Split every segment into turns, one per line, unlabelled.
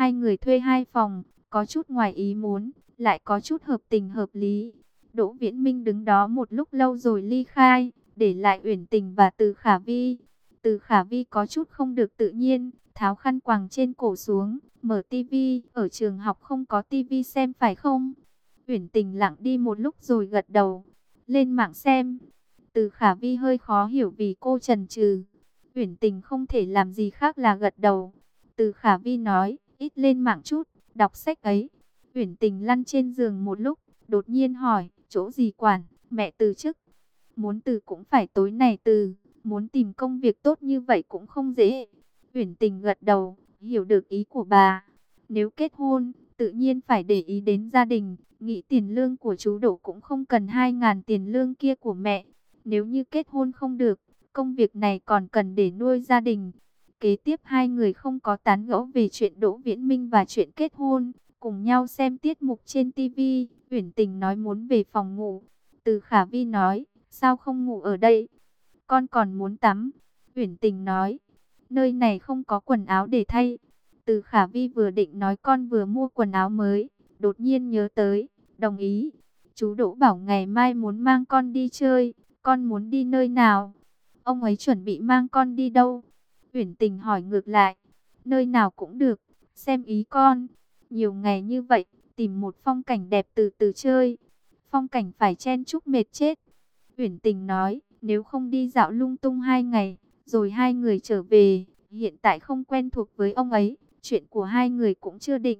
Hai người thuê hai phòng, có chút ngoài ý muốn, lại có chút hợp tình hợp lý. Đỗ Viễn Minh đứng đó một lúc lâu rồi ly khai, để lại Uyển Tình và Từ Khả Vi. Từ Khả Vi có chút không được tự nhiên, tháo khăn quàng trên cổ xuống, mở tivi. Ở trường học không có tivi xem phải không? Uyển Tình lặng đi một lúc rồi gật đầu. Lên mạng xem. Từ Khả Vi hơi khó hiểu vì cô chần chừ. Uyển Tình không thể làm gì khác là gật đầu. Từ Khả Vi nói, ít lên mạng chút, đọc sách ấy. Uyển Tình lăn trên giường một lúc, đột nhiên hỏi, chỗ gì quản, mẹ từ chức. Muốn từ cũng phải tối nay từ, muốn tìm công việc tốt như vậy cũng không dễ. Uyển Tình gật đầu, hiểu được ý của bà. Nếu kết hôn, tự nhiên phải để ý đến gia đình, nghĩ tiền lương của chú Đỗ cũng không cần 2.000 tiền lương kia của mẹ. Nếu như kết hôn không được, công việc này còn cần để nuôi gia đình. Kế tiếp hai người không có tán gẫu về chuyện Đỗ Viễn Minh và chuyện kết hôn, cùng nhau xem tiết mục trên TV. Uyển Tình nói muốn về phòng ngủ. Từ Khả Vi nói, sao không ngủ ở đây? Con còn muốn tắm. Uyển Tình nói, nơi này không có quần áo để thay. Từ Khả Vi vừa định nói con vừa mua quần áo mới, đột nhiên nhớ tới, đồng ý. Chú Đỗ bảo ngày mai muốn mang con đi chơi, con muốn đi nơi nào? Ông ấy chuẩn bị mang con đi đâu? Uyển Tình hỏi ngược lại, nơi nào cũng được, xem ý con. Nhiều ngày như vậy, tìm một phong cảnh đẹp từ từ chơi. Phong cảnh phải chen chúc mệt chết. Uyển Tình nói, nếu không đi dạo lung tung 2 ngày, rồi hai người trở về, hiện tại không quen thuộc với ông ấy, chuyện của hai người cũng chưa định.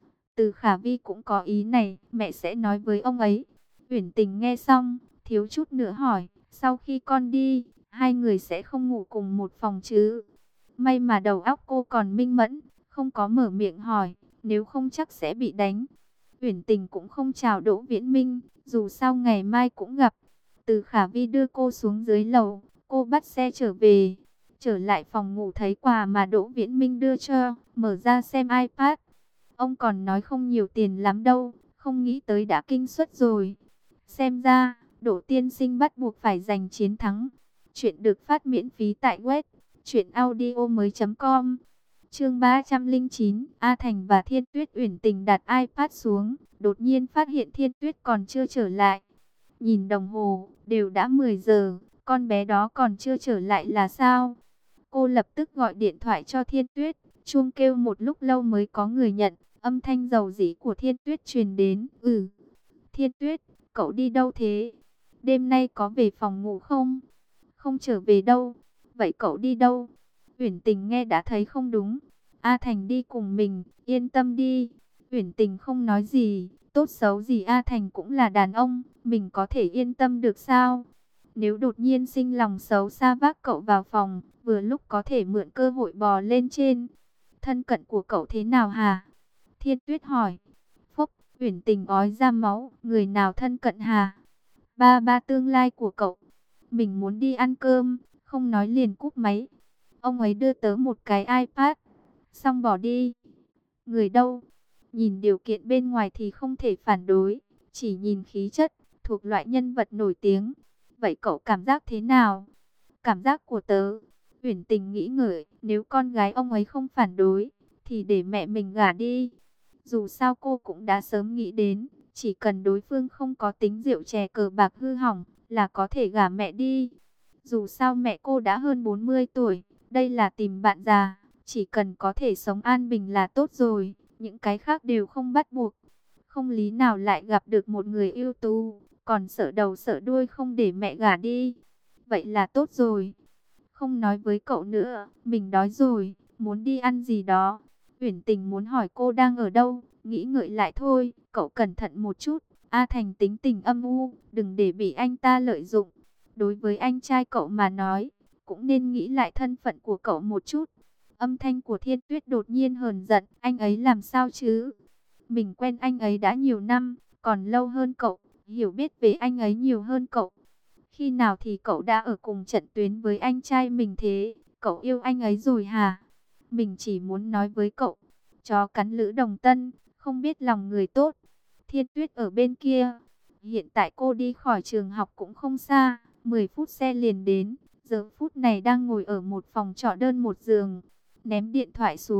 Từ Khả Vi cũng có ý này, mẹ sẽ nói với ông ấy. Uyển Tình nghe xong, thiếu chút nữa hỏi, sau khi con đi, hai người sẽ không ngủ cùng một phòng chứ? May mà đầu óc cô còn minh mẫn, không có mở miệng hỏi, nếu không chắc sẽ bị đánh. Uyển Tình cũng không chào Đỗ Viễn Minh, dù sao ngày mai cũng gặp. Từ Khả Vi đưa cô xuống dưới lầu, cô bắt xe trở về. Trở lại phòng ngủ thấy quà mà Đỗ Viễn Minh đưa cho, mở ra xem iPad. Ông còn nói không nhiều tiền lắm đâu, không nghĩ tới đã kinh suất rồi. Xem ra, Đỗ tiên sinh bắt buộc phải giành chiến thắng. Chuyện được phát miễn phí tại web truyệnaudiomoi.com. Chương 309, A Thành và Thiên Tuyết. Uyển Tình đặt iPad xuống, đột nhiên phát hiện Thiên Tuyết còn chưa trở lại. Nhìn đồng hồ, đều đã 10 giờ, con bé đó còn chưa trở lại là sao? Cô lập tức gọi điện thoại cho Thiên Tuyết, chuông kêu một lúc lâu mới có người nhận, âm thanh dầu dĩ của Thiên Tuyết truyền đến. Thiên Tuyết, cậu đi đâu thế? Đêm nay có về phòng ngủ không? Không trở về đâu. Vậy cậu đi đâu? Uyển Tình nghe đã thấy không đúng. A Thành đi cùng mình, yên tâm đi. Uyển Tình không nói gì, tốt xấu gì A Thành cũng là đàn ông, mình có thể yên tâm được sao? Nếu đột nhiên sinh lòng xấu xa vác cậu vào phòng, vừa lúc có thể mượn cơ hội bò lên trên. Thân cận của cậu thế nào hả? Thiên Tuyết hỏi. Phúc, Uyển Tình ói ra máu, người nào thân cận hả? Ba ba tương lai của cậu. Mình muốn đi ăn cơm, không nói liền cúp máy. Ông ấy đưa tớ một cái iPad, xong bỏ đi. Người đâu? Nhìn điều kiện bên ngoài thì không thể phản đối, chỉ nhìn khí chất, thuộc loại nhân vật nổi tiếng. Vậy cậu cảm giác thế nào? Cảm giác của tớ, Uyển Tình nghĩ ngợi, nếu con gái ông ấy không phản đối, thì để mẹ mình gả đi. Dù sao cô cũng đã sớm nghĩ đến, chỉ cần đối phương không có tính rượu chè cờ bạc hư hỏng, là có thể gả mẹ đi. Dù sao mẹ cô đã hơn 40 tuổi, đây là tìm bạn già, chỉ cần có thể sống an bình là tốt rồi, những cái khác đều không bắt buộc. Không lý nào lại gặp được một người ưu tú, còn sợ đầu sợ đuôi không để mẹ gả đi. Vậy là tốt rồi. Không nói với cậu nữa, mình đói rồi, muốn đi ăn gì đó. Uyển Tình muốn hỏi cô đang ở đâu, nghĩ ngợi lại thôi, cậu cẩn thận một chút. A Thành tính tình âm u, đừng để bị anh ta lợi dụng. Đối với anh trai cậu mà nói, cũng nên nghĩ lại thân phận của cậu một chút. Âm thanh của Thiên Tuyết đột nhiên hờn giận, anh ấy làm sao chứ? Mình quen anh ấy đã nhiều năm, còn lâu hơn cậu, hiểu biết về anh ấy nhiều hơn cậu. Khi nào thì cậu đã ở cùng trận tuyến với anh trai mình thế? Cậu yêu anh ấy rồi hả? Mình chỉ muốn nói với cậu, chó cắn lữ đồng tân, không biết lòng người tốt. Thiên Tuyết ở bên kia. Hiện tại cô đi khỏi trường học cũng không xa, 10 phút xe liền đến. Giờ phút này đang ngồi ở một phòng trọ đơn một giường. Ném điện thoại xuống,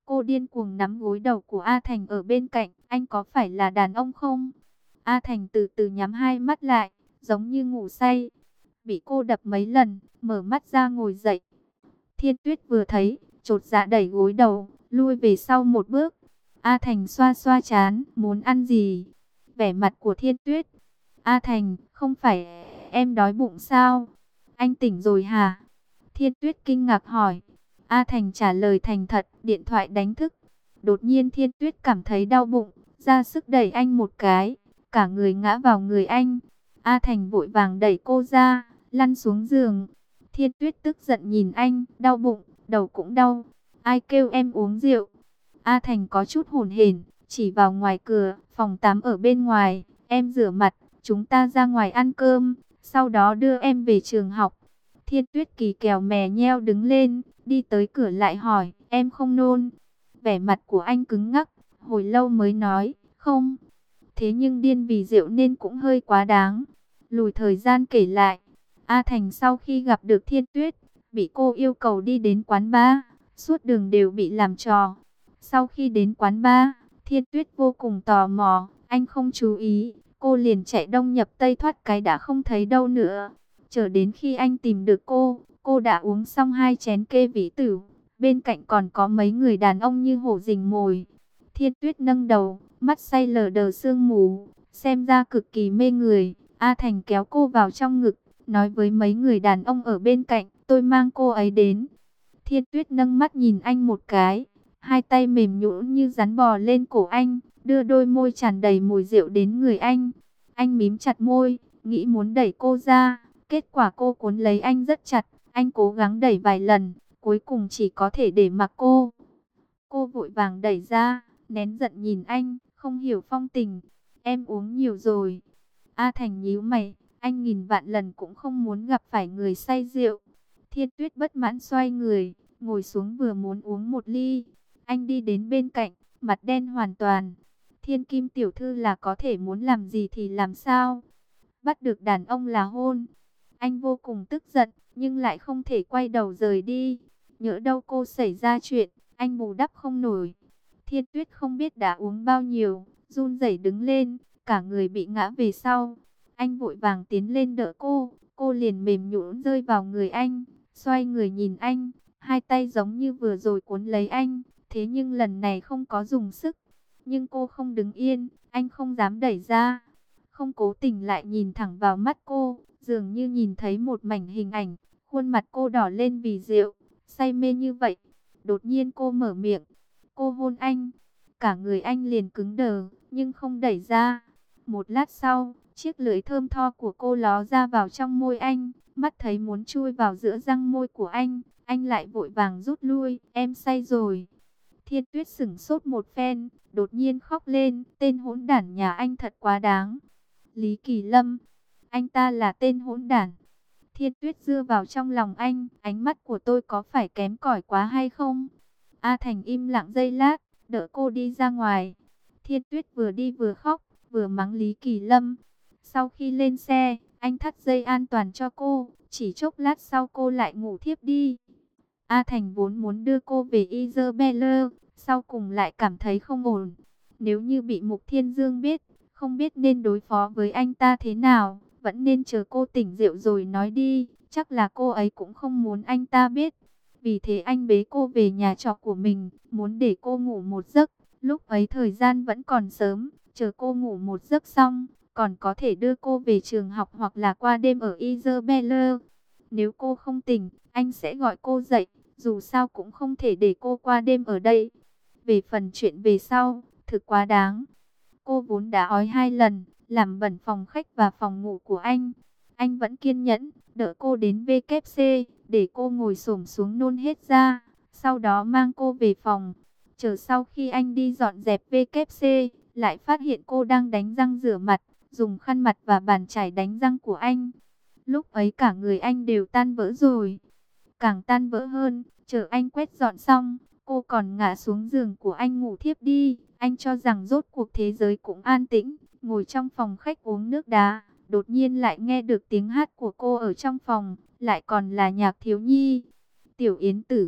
Cô điên cuồng nắm gối đầu của A Thành ở bên cạnh. Anh có phải là đàn ông không? A Thành từ từ nhắm hai mắt lại, giống như ngủ say. Bị cô đập mấy lần, mở mắt ra ngồi dậy. Thiên Tuyết vừa thấy, chột dạ đẩy gối đầu, lui về sau một bước. A Thành xoa xoa trán, muốn ăn gì? Vẻ mặt của Thiên Tuyết. A Thành, không phải em đói bụng sao? Anh tỉnh rồi hả? Thiên Tuyết kinh ngạc hỏi. A Thành trả lời thành thật, điện thoại đánh thức. Đột nhiên Thiên Tuyết cảm thấy đau bụng, ra sức đẩy anh một cái, cả người ngã vào người anh. A Thành vội vàng đẩy cô ra, lăn xuống giường. Thiên Tuyết tức giận nhìn anh, đau bụng, đầu cũng đau. Ai kêu em uống rượu? A Thành có chút hổn hển, chỉ vào ngoài cửa, phòng tắm ở bên ngoài. Em rửa mặt, chúng ta ra ngoài ăn cơm, sau đó đưa em về trường học. Thiên Tuyết kỳ kèo mè nheo đứng lên, đi tới cửa lại hỏi, em không nôn? Vẻ mặt của anh cứng ngắc, hồi lâu mới nói, không. Thế nhưng điên vì rượu nên cũng hơi quá đáng. Lùi thời gian kể lại, A Thành sau khi gặp được Thiên Tuyết, bị cô yêu cầu đi đến quán bar, suốt đường đều bị làm trò. Sau khi đến quán bar, Thiên Tuyết vô cùng tò mò, anh không chú ý, cô liền chạy đông nhập tây thoát cái đã không thấy đâu nữa. Chờ đến khi anh tìm được cô đã uống xong 2 chén kê vĩ tử, bên cạnh còn có mấy người đàn ông như hổ rình mồi. Thiên Tuyết nâng đầu, mắt say lờ đờ sương mù, xem ra cực kỳ mê người. A Thành kéo cô vào trong ngực, nói với mấy người đàn ông ở bên cạnh, tôi mang cô ấy đến. Thiên Tuyết nâng mắt nhìn anh một cái, hai tay mềm nhũn như rắn bò lên cổ anh, đưa đôi môi tràn đầy mùi rượu đến người anh. Anh mím chặt môi, nghĩ muốn đẩy cô ra, kết quả cô cuốn lấy anh rất chặt. Anh cố gắng đẩy vài lần, cuối cùng chỉ có thể để mặc cô. Cô vội vàng đẩy ra, nén giận nhìn anh, không hiểu phong tình. Em uống nhiều rồi. A Thành nhíu mày, anh nghìn vạn lần cũng không muốn gặp phải người say rượu. Thiên Tuyết bất mãn xoay người, ngồi xuống vừa muốn uống một ly. Anh đi đến bên cạnh, mặt đen hoàn toàn. Thiên Kim tiểu thư là có thể muốn làm gì thì làm sao? Bắt được đàn ông là hôn. Anh vô cùng tức giận, nhưng lại không thể quay đầu rời đi. Nhỡ đâu cô xảy ra chuyện, anh bù đắp không nổi. Thiên Tuyết không biết đã uống bao nhiêu, run rẩy đứng lên, cả người bị ngã về sau. Anh vội vàng tiến lên đỡ cô liền mềm nhũn rơi vào người anh, xoay người nhìn anh, hai tay giống như vừa rồi cuốn lấy anh, thế nhưng lần này không có dùng sức. Nhưng cô không đứng yên, anh không dám đẩy ra, không cố tình lại nhìn thẳng vào mắt cô, dường như nhìn thấy một mảnh hình ảnh, khuôn mặt cô đỏ lên vì rượu, say mê như vậy. Đột nhiên cô mở miệng, cô hôn anh, cả người anh liền cứng đờ, nhưng không đẩy ra. Một lát sau, chiếc lưỡi thơm tho của cô ló ra vào trong môi anh, mắt thấy muốn chui vào giữa răng môi của anh lại vội vàng rút lui, em say rồi. Thiên Tuyết sửng sốt một phen, đột nhiên khóc lên, tên hỗn đản nhà anh thật quá đáng. Lý Kỳ Lâm, anh ta là tên hỗn đản. Thiên Tuyết dưa vào trong lòng anh, ánh mắt của tôi có phải kém cỏi quá hay không? A Thành im lặng giây lát, đỡ cô đi ra ngoài. Thiên Tuyết vừa đi vừa khóc, vừa mắng Lý Kỳ Lâm. Sau khi lên xe, anh thắt dây an toàn cho cô, chỉ chốc lát sau cô lại ngủ thiếp đi. A Thành vốn muốn đưa cô về Isabella, sau cùng lại cảm thấy không ổn. Nếu như bị Mục Thiên Dương biết, không biết nên đối phó với anh ta thế nào, vẫn nên chờ cô tỉnh rượu rồi nói đi, chắc là cô ấy cũng không muốn anh ta biết. Vì thế anh bế cô về nhà trọ của mình, muốn để cô ngủ một giấc, lúc ấy thời gian vẫn còn sớm, chờ cô ngủ một giấc xong, còn có thể đưa cô về trường học hoặc là qua đêm ở Isabella. Nếu cô không tỉnh, anh sẽ gọi cô dậy, dù sao cũng không thể để cô qua đêm ở đây. Về phần chuyện về sau, thực quá đáng. Cô vốn đã ói 2 lần, làm bẩn phòng khách và phòng ngủ của anh. Anh vẫn kiên nhẫn, đỡ cô đến WC, để cô ngồi xổm xuống nôn hết ra. Sau đó mang cô về phòng. Chờ sau khi anh đi dọn dẹp WC, lại phát hiện cô đang đánh răng rửa mặt, dùng khăn mặt và bàn chải đánh răng của anh. Lúc ấy cả người anh đều tan vỡ rồi. Càng tan vỡ hơn, chờ anh quét dọn xong, cô còn ngã xuống giường của anh ngủ thiếp đi. Anh cho rằng rốt cuộc thế giới cũng an tĩnh, ngồi trong phòng khách uống nước đá. Đột nhiên lại nghe được tiếng hát của cô ở trong phòng, lại còn là nhạc thiếu nhi. Tiểu Yến Tử,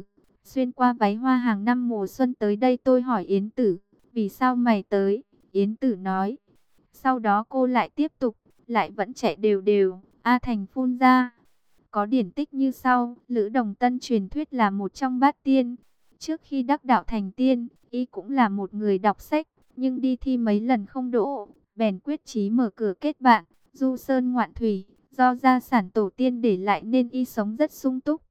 xuyên qua váy hoa hàng năm mùa xuân tới đây. Tôi hỏi Yến Tử, vì sao mày tới? Yến Tử nói. Sau đó cô lại tiếp tục, lại vẫn chạy đều đều. A Thành phun ra. Có điển tích như sau, Lữ Đồng Tân truyền thuyết là một trong bát tiên. Trước khi đắc đạo thành tiên, y cũng là một người đọc sách, nhưng đi thi mấy lần không đỗ, bèn quyết chí mở cửa kết bạn, du sơn ngoạn thủy, do gia sản tổ tiên để lại nên y sống rất sung túc.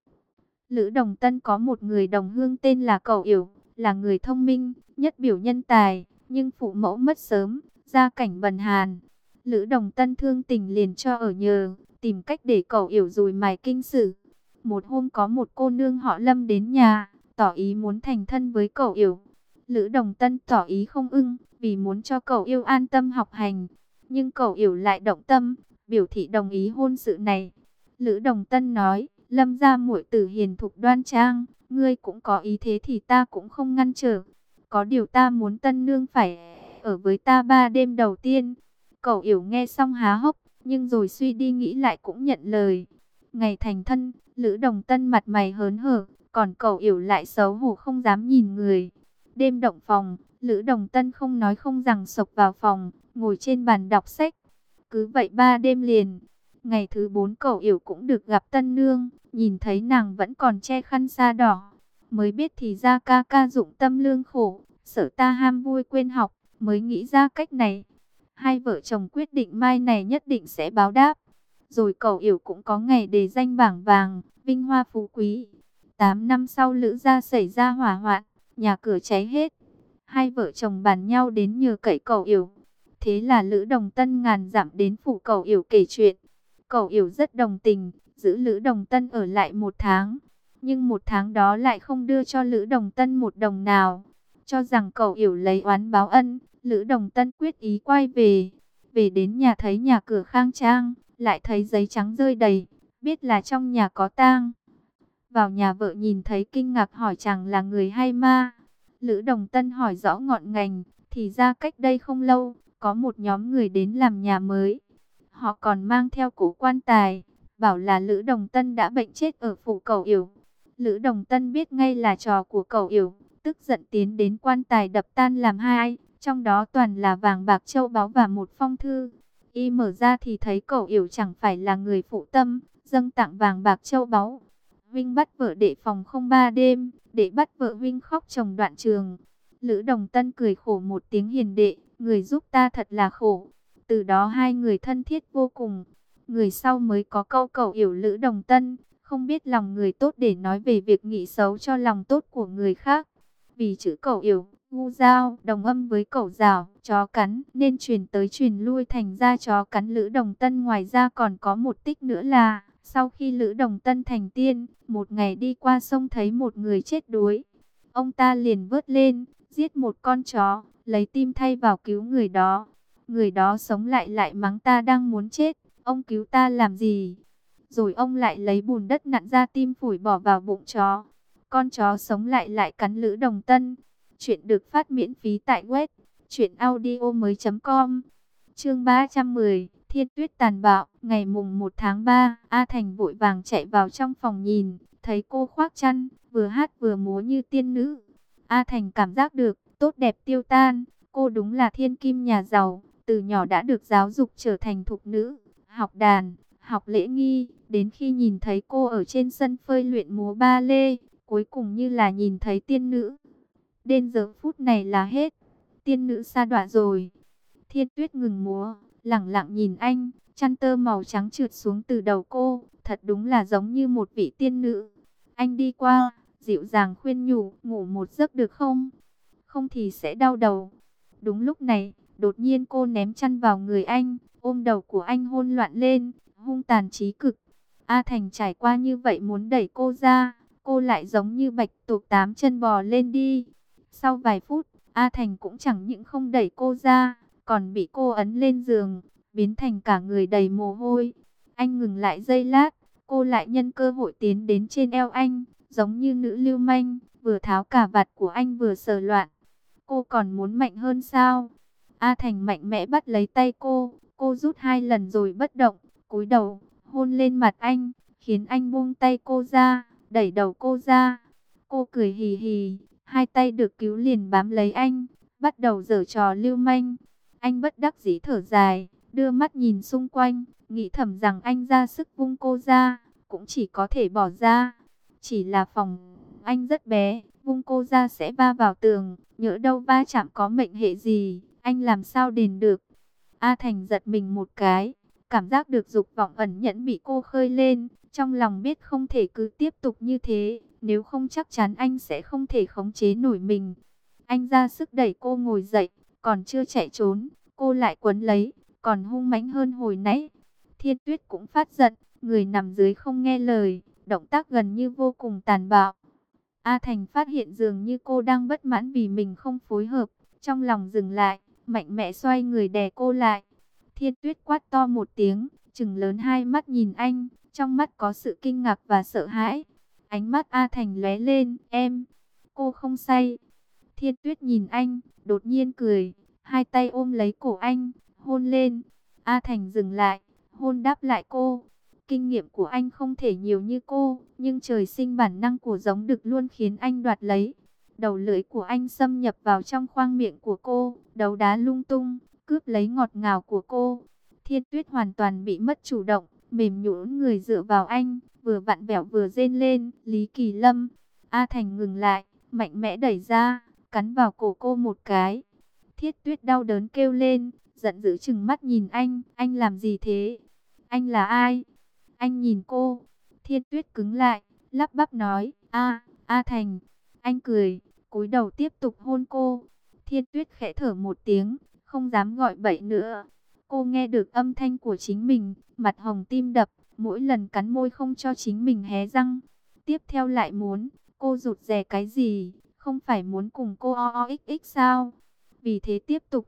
Lữ Đồng Tân có một người đồng hương tên là Cẩu Yểu, là người thông minh, nhất biểu nhân tài, nhưng phụ mẫu mất sớm, gia cảnh bần hàn. Lữ Đồng Tân thương tình liền cho ở nhờ, tìm cách để Cẩu Yểu dùi mài kinh sử. Một hôm có một cô nương họ Lâm đến nhà, tỏ ý muốn thành thân với Cẩu Yểu. Lữ Đồng Tân tỏ ý không ưng, vì muốn cho Cẩu Yểu an tâm học hành. Nhưng Cẩu Yểu lại động tâm, biểu thị đồng ý hôn sự này. Lữ Đồng Tân nói, Lâm gia muội tử hiền thục đoan trang, ngươi cũng có ý thế thì ta cũng không ngăn trở. Có điều ta muốn tân nương phải ở với ta 3 đêm đầu tiên. Cẩu Yểu nghe xong há hốc, nhưng rồi suy đi nghĩ lại cũng nhận lời. Ngày thành thân, Lữ Đồng Tân mặt mày hớn hở, còn Cẩu Yểu lại xấu hổ không dám nhìn người. Đêm động phòng, Lữ Đồng Tân không nói không rằng sộc vào phòng, ngồi trên bàn đọc sách. Cứ vậy 3 đêm liền. Ngày thứ 4 Cẩu Yểu cũng được gặp tân nương, nhìn thấy nàng vẫn còn che khăn sa đỏ. Mới biết thì ra ca ca dụng tâm lương khổ, sợ ta ham vui quên học, mới nghĩ ra cách này. Hai vợ chồng quyết định mai này nhất định sẽ báo đáp. Rồi Cẩu Yểu cũng có ngày đề danh bảng vàng, vinh hoa phú quý. 8 năm sau Lữ gia xảy ra hỏa hoạn, nhà cửa cháy hết. Hai vợ chồng bàn nhau đến nhờ cậy Cẩu Yểu. Thế là Lữ Đồng Tân ngàn dặm đến phủ Cẩu Yểu kể chuyện. Cẩu Yểu rất đồng tình, giữ Lữ Đồng Tân ở lại 1 tháng. Nhưng 1 tháng đó lại không đưa cho Lữ Đồng Tân 1 đồng nào. Cho rằng Cẩu Yểu lấy oán báo ân, Lữ Đồng Tân quyết ý quay về. Về đến nhà thấy nhà cửa khang trang, lại thấy giấy trắng rơi đầy, biết là trong nhà có tang. Vào nhà vợ nhìn thấy kinh ngạc hỏi chàng là người hay ma. Lữ Đồng Tân hỏi rõ ngọn ngành, thì ra cách đây không lâu, có một nhóm người đến làm nhà mới. Họ còn mang theo cổ quan tài, bảo là Lữ Đồng Tân đã bệnh chết ở phủ Cẩu Yểu. Lữ Đồng Tân biết ngay là trò của Cẩu Yểu, tức giận tiến đến quan tài đập tan làm hai, trong đó toàn là vàng bạc châu báu và một phong thư. Y mở ra thì thấy Cẩu Yểu chẳng phải là người phụ tâm, dâng tặng vàng bạc châu báu. Vinh bắt vợ đệ phòng không 3 đêm, đệ bắt vợ Vinh khóc chồng đoạn trường. Lữ Đồng Tân cười khổ một tiếng, hiền đệ, người giúp ta thật là khổ. Từ đó hai người thân thiết vô cùng. Người sau mới có câu Cẩu Yểu Lữ Đồng Tân, không biết lòng người tốt để nói về việc nghĩ xấu cho lòng tốt của người khác. Vì chữ Cẩu Yểu, ngu dao, đồng âm với cẩu rào, chó cắn, nên truyền tới truyền lui thành ra chó cắn Lữ Đồng Tân. Ngoài ra còn có một tích nữa là, sau khi Lữ Đồng Tân thành tiên, một ngày đi qua sông thấy một người chết đuối. Ông ta liền vớt lên, giết một con chó, lấy tim thay vào cứu người đó. Người đó sống lại lại mắng ta đang muốn chết, ông cứu ta làm gì? Rồi ông lại lấy bùn đất nặn ra tim phủi bỏ vào bụng chó. Con chó sống lại lại cắn Lữ Đồng Tân. Chuyện được phát miễn phí tại web truyệnaudiomoi.com. Chương 310, Thiên Tuyết tàn bạo. Ngày mùng 1 tháng 3, A Thành vội vàng chạy vào trong phòng nhìn, thấy cô khoác chăn, vừa hát vừa múa như tiên nữ. A Thành cảm giác được, tốt đẹp tiêu tan, cô đúng là thiên kim nhà giàu, từ nhỏ đã được giáo dục trở thành thục nữ, học đàn, học lễ nghi, đến khi nhìn thấy cô ở trên sân phơi luyện múa ba lê, cuối cùng như là nhìn thấy tiên nữ. Đến giờ phút này là hết, tiên nữ sa đọa rồi. Thiên Tuyết ngừng múa, lẳng lặng nhìn anh, chăn tơ màu trắng trượt xuống từ đầu cô, thật đúng là giống như một vị tiên nữ. Anh đi qua, dịu dàng khuyên nhủ, ngủ một giấc được không? Không thì sẽ đau đầu. Đúng lúc này, đột nhiên cô ném chăn vào người anh, ôm đầu của anh hôn loạn lên, hung tàn chí cực. A Thành trải qua như vậy muốn đẩy cô ra, cô lại giống như bạch tuộc 8 chân bò lên đi. Sau vài phút, A Thành cũng chẳng những không đẩy cô ra, còn bị cô ấn lên giường, biến thành cả người đầy mồ hôi. Anh ngừng lại giây lát, cô lại nhân cơ hội tiến đến trên eo anh, giống như nữ lưu manh, vừa tháo cà vạt của anh vừa sờ loạn. Cô còn muốn mạnh hơn sao? A Thành mạnh mẽ bắt lấy tay cô rút 2 lần rồi bất động, cúi đầu, hôn lên mặt anh, khiến anh buông tay cô ra, đẩy đầu cô ra. Cô cười hì hì, hai tay được cứu liền bám lấy anh, bắt đầu giở trò lưu manh. Anh bất đắc dĩ thở dài, đưa mắt nhìn xung quanh, nghĩ thầm rằng anh ra sức vung cô ra, cũng chỉ có thể bỏ ra. Chỉ là phòng anh rất bé, vung cô ra sẽ va vào tường, nhỡ đâu va chạm có mệnh hệ gì, anh làm sao đền được. A Thành giật mình một cái, cảm giác được dục vọng ẩn nhẫn bị cô khơi lên, trong lòng biết không thể cứ tiếp tục như thế, nếu không chắc chắn anh sẽ không thể khống chế nổi mình. Anh ra sức đẩy cô ngồi dậy, còn chưa chạy trốn, cô lại quấn lấy, còn hung mãnh hơn hồi nãy. Thiên Tuyết cũng phát giận, người nằm dưới không nghe lời, động tác gần như vô cùng tàn bạo. A Thành phát hiện dường như cô đang bất mãn vì mình không phối hợp, trong lòng dừng lại, mạnh mẽ xoay người đè cô lại. Thiên Tuyết quát to một tiếng, trừng lớn hai mắt nhìn anh, trong mắt có sự kinh ngạc và sợ hãi. Ánh mắt A Thành lóe lên, em, cô không say. Thiên Tuyết nhìn anh, đột nhiên cười, hai tay ôm lấy cổ anh, hôn lên. A Thành dừng lại, hôn đáp lại cô. Kinh nghiệm của anh không thể nhiều như cô, nhưng trời sinh bản năng của giống đực luôn khiến anh đoạt lấy. Đầu lưỡi của anh xâm nhập vào trong khoang miệng của cô, đấu đá lung tung, cướp lấy ngọt ngào của cô. Thiên Tuyết hoàn toàn bị mất chủ động, mềm nhũn người dựa vào anh, vừa vặn vẹo vừa rên lên, Lý Kỳ Lâm. A Thành ngừng lại, mạnh mẽ đẩy ra, cắn vào cổ cô một cái. Thiết Tuyết đau đớn kêu lên, giận dữ trừng mắt nhìn anh làm gì thế? Anh là ai? Anh nhìn cô. Thiên Tuyết cứng lại, lắp bắp nói, A Thành. Anh cười, cúi đầu tiếp tục hôn cô. Thiên Tuyết khẽ thở một tiếng, không dám gọi bậy nữa. Cô nghe được âm thanh của chính mình, mặt hồng tim đập, mỗi lần cắn môi không cho chính mình hé răng. Tiếp theo lại muốn, cô rụt rè cái gì, không phải muốn cùng cô xx sao? Vì thế tiếp tục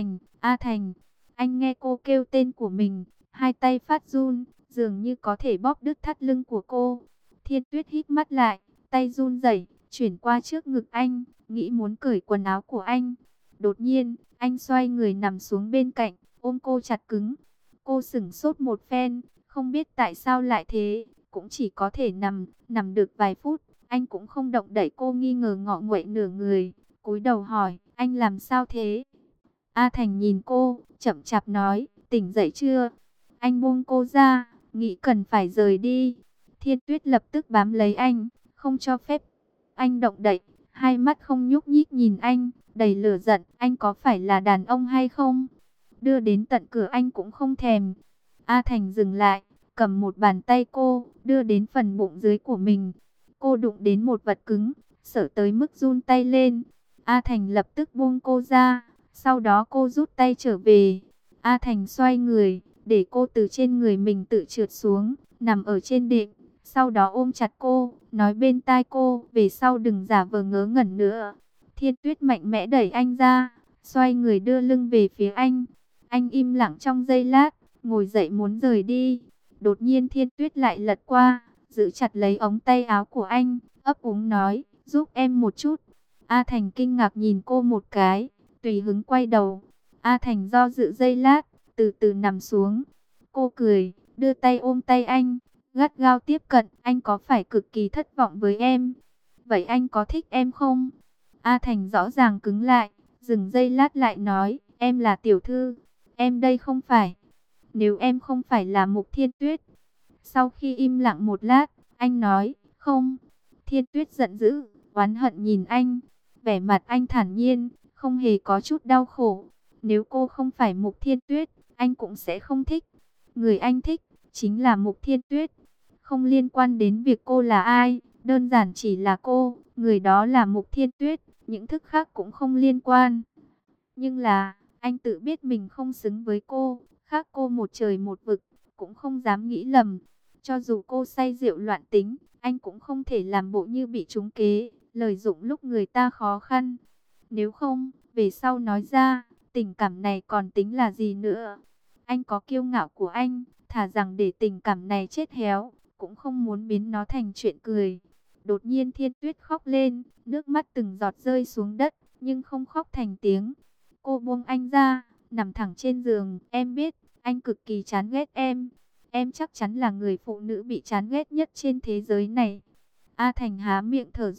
A Thành. Anh nghe cô kêu tên của mình, hai tay phát run, dường như có thể bóp đứt thắt lưng của cô. Thiên Tuyết hít mắt lại, tay run rẩy, chuyển qua trước ngực anh, nghĩ muốn cởi quần áo của anh. Đột nhiên, anh xoay người nằm xuống bên cạnh, ôm cô chặt cứng. Cô sững sốt một phen, không biết tại sao lại thế, cũng chỉ có thể nằm được vài phút. Anh cũng không động đậy cô nghi ngờ ngọ nguậy nửa người, cúi đầu hỏi, anh làm sao thế? A Thành nhìn cô, chậm chạp nói, tỉnh dậy chưa? Anh buông cô ra, nghĩ cần phải rời đi. Thiên Tuyết lập tức bám lấy anh, không cho phép anh động đậy, hai mắt không nhúc nhích nhìn anh, đầy lửa giận, anh có phải là đàn ông hay không? Đưa đến tận cửa anh cũng không thèm. A Thành dừng lại, cầm một bàn tay cô, đưa đến phần bụng dưới của mình. Cô đụng đến một vật cứng, sợ tới mức run tay lên. A Thành lập tức buông cô ra, sau đó cô rút tay trở về. A Thành xoay người, để cô từ trên người mình tự trượt xuống, nằm ở trên đệm. Sau đó ôm chặt cô, nói bên tai cô, về sau đừng giả vờ ngớ ngẩn nữa. Thiên Tuyết mạnh mẽ đẩy anh ra, xoay người đưa lưng về phía anh. Anh im lặng trong giây lát, ngồi dậy muốn rời đi. Đột nhiên Thiên Tuyết lại lật qua, giữ chặt lấy ống tay áo của anh, ấp úng nói, giúp em một chút. A Thành kinh ngạc nhìn cô một cái, tùy hứng quay đầu. A Thành do dự giây lát, từ từ nằm xuống. Cô cười, đưa tay ôm tay anh, gắt gao tiếp cận. Anh có phải cực kỳ thất vọng với em? Vậy anh có thích em không? A Thành rõ ràng cứng lại, dừng giây lát lại nói, em là tiểu thư, em đây không phải. Nếu em không phải là Mục Thiên Tuyết. Sau khi im lặng một lát, anh nói, không. Thiên Tuyết giận dữ, oán hận nhìn anh. Vẻ mặt anh thản nhiên, không hề có chút đau khổ. Nếu cô không phải Mục Thiên Tuyết, anh cũng sẽ không thích. Người anh thích, chính là Mục Thiên Tuyết. Không liên quan đến việc cô là ai, đơn giản chỉ là cô, người đó là Mục Thiên Tuyết, những thức khác cũng không liên quan. Nhưng là, anh tự biết mình không xứng với cô, khác cô một trời một vực, cũng không dám nghĩ lầm. Cho dù cô say rượu loạn tính, anh cũng không thể làm bộ như bị trúng kế, lợi dụng lúc người ta khó khăn. Nếu không, về sau nói ra, tình cảm này còn tính là gì nữa. Anh có kiêu ngạo của anh, thà rằng để tình cảm này chết héo, cũng không muốn biến nó thành chuyện cười. Đột nhiên Thiên Tuyết khóc lên, nước mắt từng giọt rơi xuống đất, nhưng không khóc thành tiếng. Cô buông anh ra, nằm thẳng trên giường. Em biết, anh cực kỳ chán ghét em. Em chắc chắn là người phụ nữ bị chán ghét nhất trên thế giới này. A Thành há miệng thở dốc,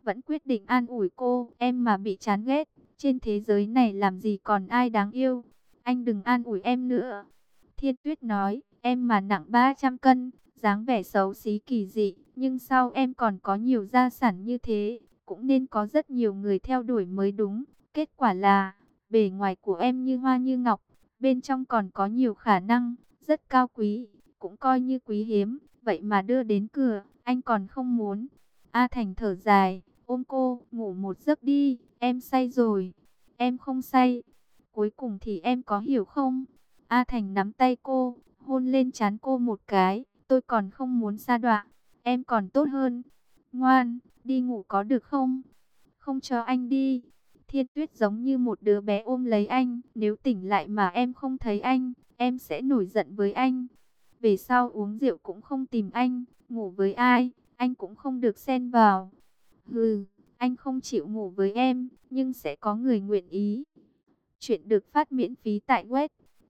vẫn quyết định an ủi cô. Em mà bị chán ghét, trên thế giới này làm gì còn ai đáng yêu. Anh đừng an ủi em nữa. Thiên Tuyết nói, em mà nặng 300 cân, dáng vẻ xấu xí kỳ dị, nhưng sao em còn có nhiều gia sản như thế, cũng nên có rất nhiều người theo đuổi mới đúng. Kết quả là, bề ngoài của em như hoa như ngọc, bên trong còn có nhiều khả năng, rất cao quý, cũng coi như quý hiếm, vậy mà đưa đến cửa, anh còn không muốn. A Thành thở dài, ôm cô, ngủ một giấc đi, em say rồi. Em không say. Cuối cùng thì em có hiểu không? A Thành nắm tay cô, hôn lên trán cô một cái. Tôi còn không muốn sa đọa. Em còn tốt hơn. Ngoan, đi ngủ có được không? Không cho anh đi. Thiên Tuyết giống như một đứa bé ôm lấy anh. Nếu tỉnh lại mà em không thấy anh, em sẽ nổi giận với anh. Về sau uống rượu cũng không tìm anh. Ngủ với ai, anh cũng không được xen vào. Hừ, anh không chịu ngủ với em, nhưng sẽ có người nguyện ý. Chuyện được phát miễn phí tại web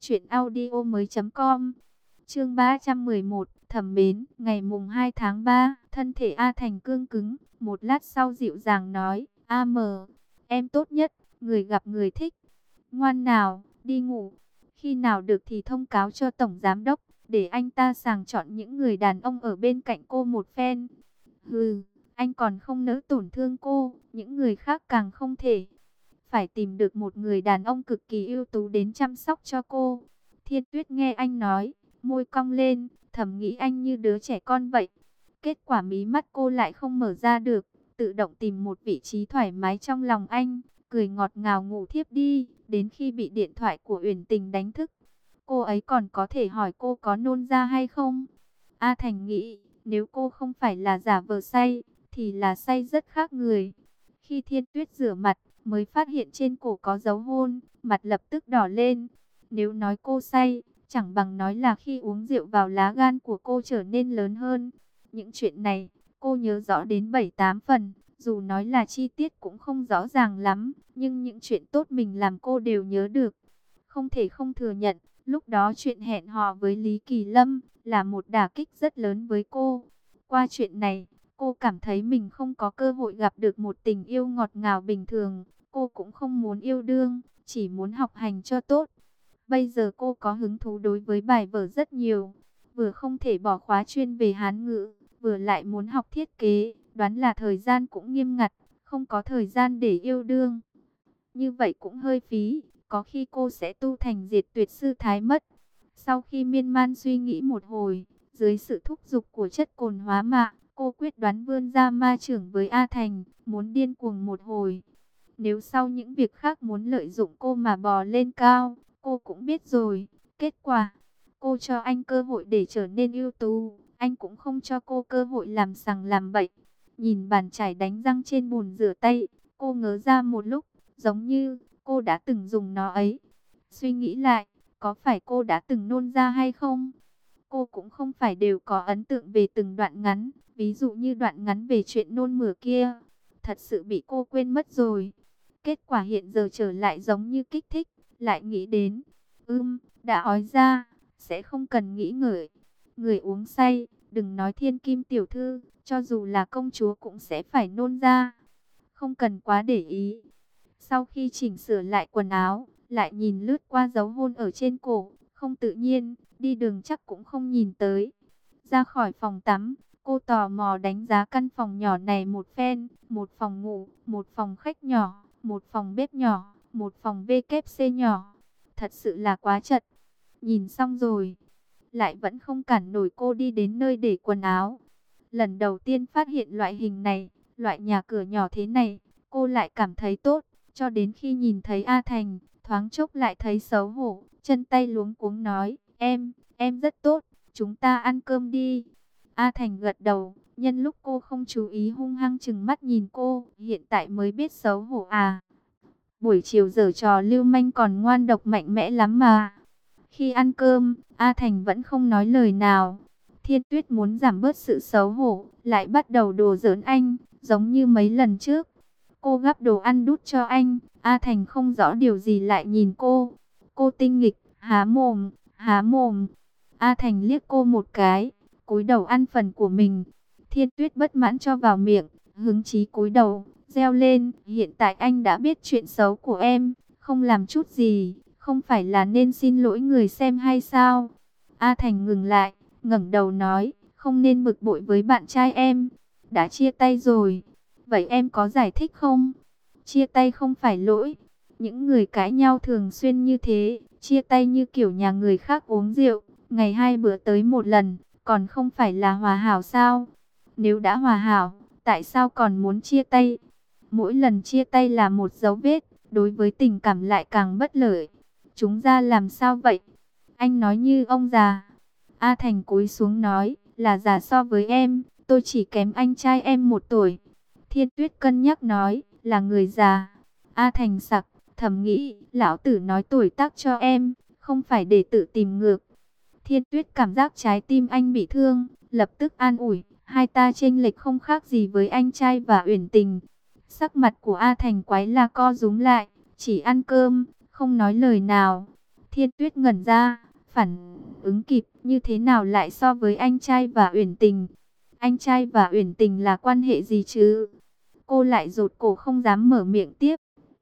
truyệnaudiomoi.com. Chương 311, Thẩm mến. Ngày mùng 2 tháng 3, thân thể A Thành cương cứng, một lát sau dịu dàng nói, "AM, em tốt nhất, người gặp người thích. Ngoan nào, đi ngủ. Khi nào được thì thông cáo cho tổng giám đốc, để anh ta sàng chọn những người đàn ông ở bên cạnh cô một phen." Hừ, anh còn không nỡ tổn thương cô, những người khác càng không thể. Phải tìm được một người đàn ông cực kỳ ưu tú đến chăm sóc cho cô. Thiên Tuyết nghe anh nói, môi cong lên, thầm nghĩ anh như đứa trẻ con vậy. Kết quả mí mắt cô lại không mở ra được, tự động tìm một vị trí thoải mái trong lòng anh, cười ngọt ngào ngủ thiếp đi, đến khi bị điện thoại của Uyển Tình đánh thức. Cô ấy còn có thể hỏi cô có nôn ra hay không. A Thành nghĩ, nếu cô không phải là giả vờ say, thì là say rất khác người. Khi Thiên Tuyết rửa mặt, mới phát hiện trên cổ có dấu hôn, mặt lập tức đỏ lên. Nếu nói cô say, chẳng bằng nói là khi uống rượu vào lá gan của cô trở nên lớn hơn. Những chuyện này, cô nhớ rõ đến 7-8 phần, dù nói là chi tiết cũng không rõ ràng lắm, nhưng những chuyện tốt mình làm cô đều nhớ được. Không thể không thừa nhận, lúc đó chuyện hẹn hò với Lý Kỳ Lâm là một đả kích rất lớn với cô. Qua chuyện này, cô cảm thấy mình không có cơ hội gặp được một tình yêu ngọt ngào bình thường. Cô cũng không muốn yêu đương, chỉ muốn học hành cho tốt. Bây giờ cô có hứng thú đối với bài vở rất nhiều. Vừa không thể bỏ khóa chuyên về Hán ngữ, vừa lại muốn học thiết kế. Đoán là thời gian cũng nghiêm ngặt, không có thời gian để yêu đương. Như vậy cũng hơi phí, có khi cô sẽ tu thành diệt tuyệt sư thái mất. Sau khi miên man suy nghĩ một hồi, dưới sự thúc giục của chất cồn hóa mạ, cô quyết đoán vươn ra ma chưởng với A Thành, muốn điên cuồng một hồi. Nếu sau những việc khác muốn lợi dụng cô mà bò lên cao, cô cũng biết rồi. Kết quả, cô cho anh cơ hội để trở nên ưu tú, anh cũng không cho cô cơ hội làm sằng làm bậy. Nhìn bàn chải đánh răng trên bồn rửa tay, cô ngớ ra một lúc, giống như cô đã từng dùng nó ấy. Suy nghĩ lại, có phải cô đã từng nôn ra hay không? Cô cũng không phải đều có ấn tượng về từng đoạn ngắn, ví dụ như đoạn ngắn về chuyện nôn mửa kia. Thật sự bị cô quên mất rồi. Kết quả hiện giờ trở lại giống như kích thích, lại nghĩ đến. Đã ói ra, sẽ không cần nghĩ ngợi. Người uống say, đừng nói thiên kim tiểu thư, cho dù là công chúa cũng sẽ phải nôn ra. Không cần quá để ý. Sau khi chỉnh sửa lại quần áo, lại nhìn lướt qua dấu hôn ở trên cổ, không tự nhiên, đi đường chắc cũng không nhìn tới. Ra khỏi phòng tắm, cô tò mò đánh giá căn phòng nhỏ này một phen, một phòng ngủ, một phòng khách nhỏ, một phòng bếp nhỏ, một phòng WC nhỏ. Thật sự là quá chật. Nhìn xong rồi, lại vẫn không cản nổi cô đi đến nơi để quần áo. Lần đầu tiên phát hiện loại hình này, loại nhà cửa nhỏ thế này, cô lại cảm thấy tốt. Cho đến khi nhìn thấy A Thành, thoáng chốc lại thấy xấu hổ, chân tay luống cuống nói, em rất tốt, chúng ta ăn cơm đi. A Thành gật đầu, nhân lúc cô không chú ý hung hăng chừng mắt nhìn cô, hiện tại mới biết xấu hổ à. Buổi chiều giở trò lưu manh còn ngoan độc mạnh mẽ lắm mà. Khi ăn cơm, A Thành vẫn không nói lời nào. Thiên Tuyết muốn giảm bớt sự xấu hổ, lại bắt đầu đùa giỡn anh, giống như mấy lần trước. Cô gắp đồ ăn đút cho anh, A Thành không rõ điều gì lại nhìn cô. Cô tinh nghịch, há mồm, há mồm. A Thành liếc cô một cái, cúi đầu ăn phần của mình. Thiên Tuyết bất mãn cho vào miệng, Hứng chí cúi đầu, reo lên, hiện tại anh đã biết chuyện xấu của em, không làm chút gì, không phải là nên xin lỗi người xem hay sao? A Thành ngừng lại, ngẩng đầu nói, không nên bực bội với bạn trai em, đã chia tay rồi, vậy em có giải thích không? Chia tay không phải lỗi, những người cãi nhau thường xuyên như thế, chia tay như kiểu nhà người khác uống rượu, ngày 2 bữa tới một lần, còn không phải là hòa hảo sao? Nếu đã hòa hảo, tại sao còn muốn chia tay? Mỗi lần chia tay là một dấu vết, đối với tình cảm lại càng bất lợi. Chúng ra làm sao vậy? Anh nói như ông già. A Thành cúi xuống nói, là già so với em, tôi chỉ kém anh trai em 1 tuổi. Thiên Tuyết cân nhắc nói, là người già. A Thành sặc, thầm nghĩ, lão tử nói tuổi tác cho em, không phải để tự tìm ngược. Thiên Tuyết cảm giác trái tim anh bị thương, lập tức an ủi, hai ta chênh lệch không khác gì với anh trai và Uyển Tình. Sắc mặt của A Thành quái là co rúm lại, chỉ ăn cơm, không nói lời nào. Thiên Tuyết ngẩn ra, phản ứng kịp, như thế nào lại so với anh trai và Uyển Tình? Anh trai và Uyển Tình là quan hệ gì chứ? Cô lại rụt cổ không dám mở miệng tiếp.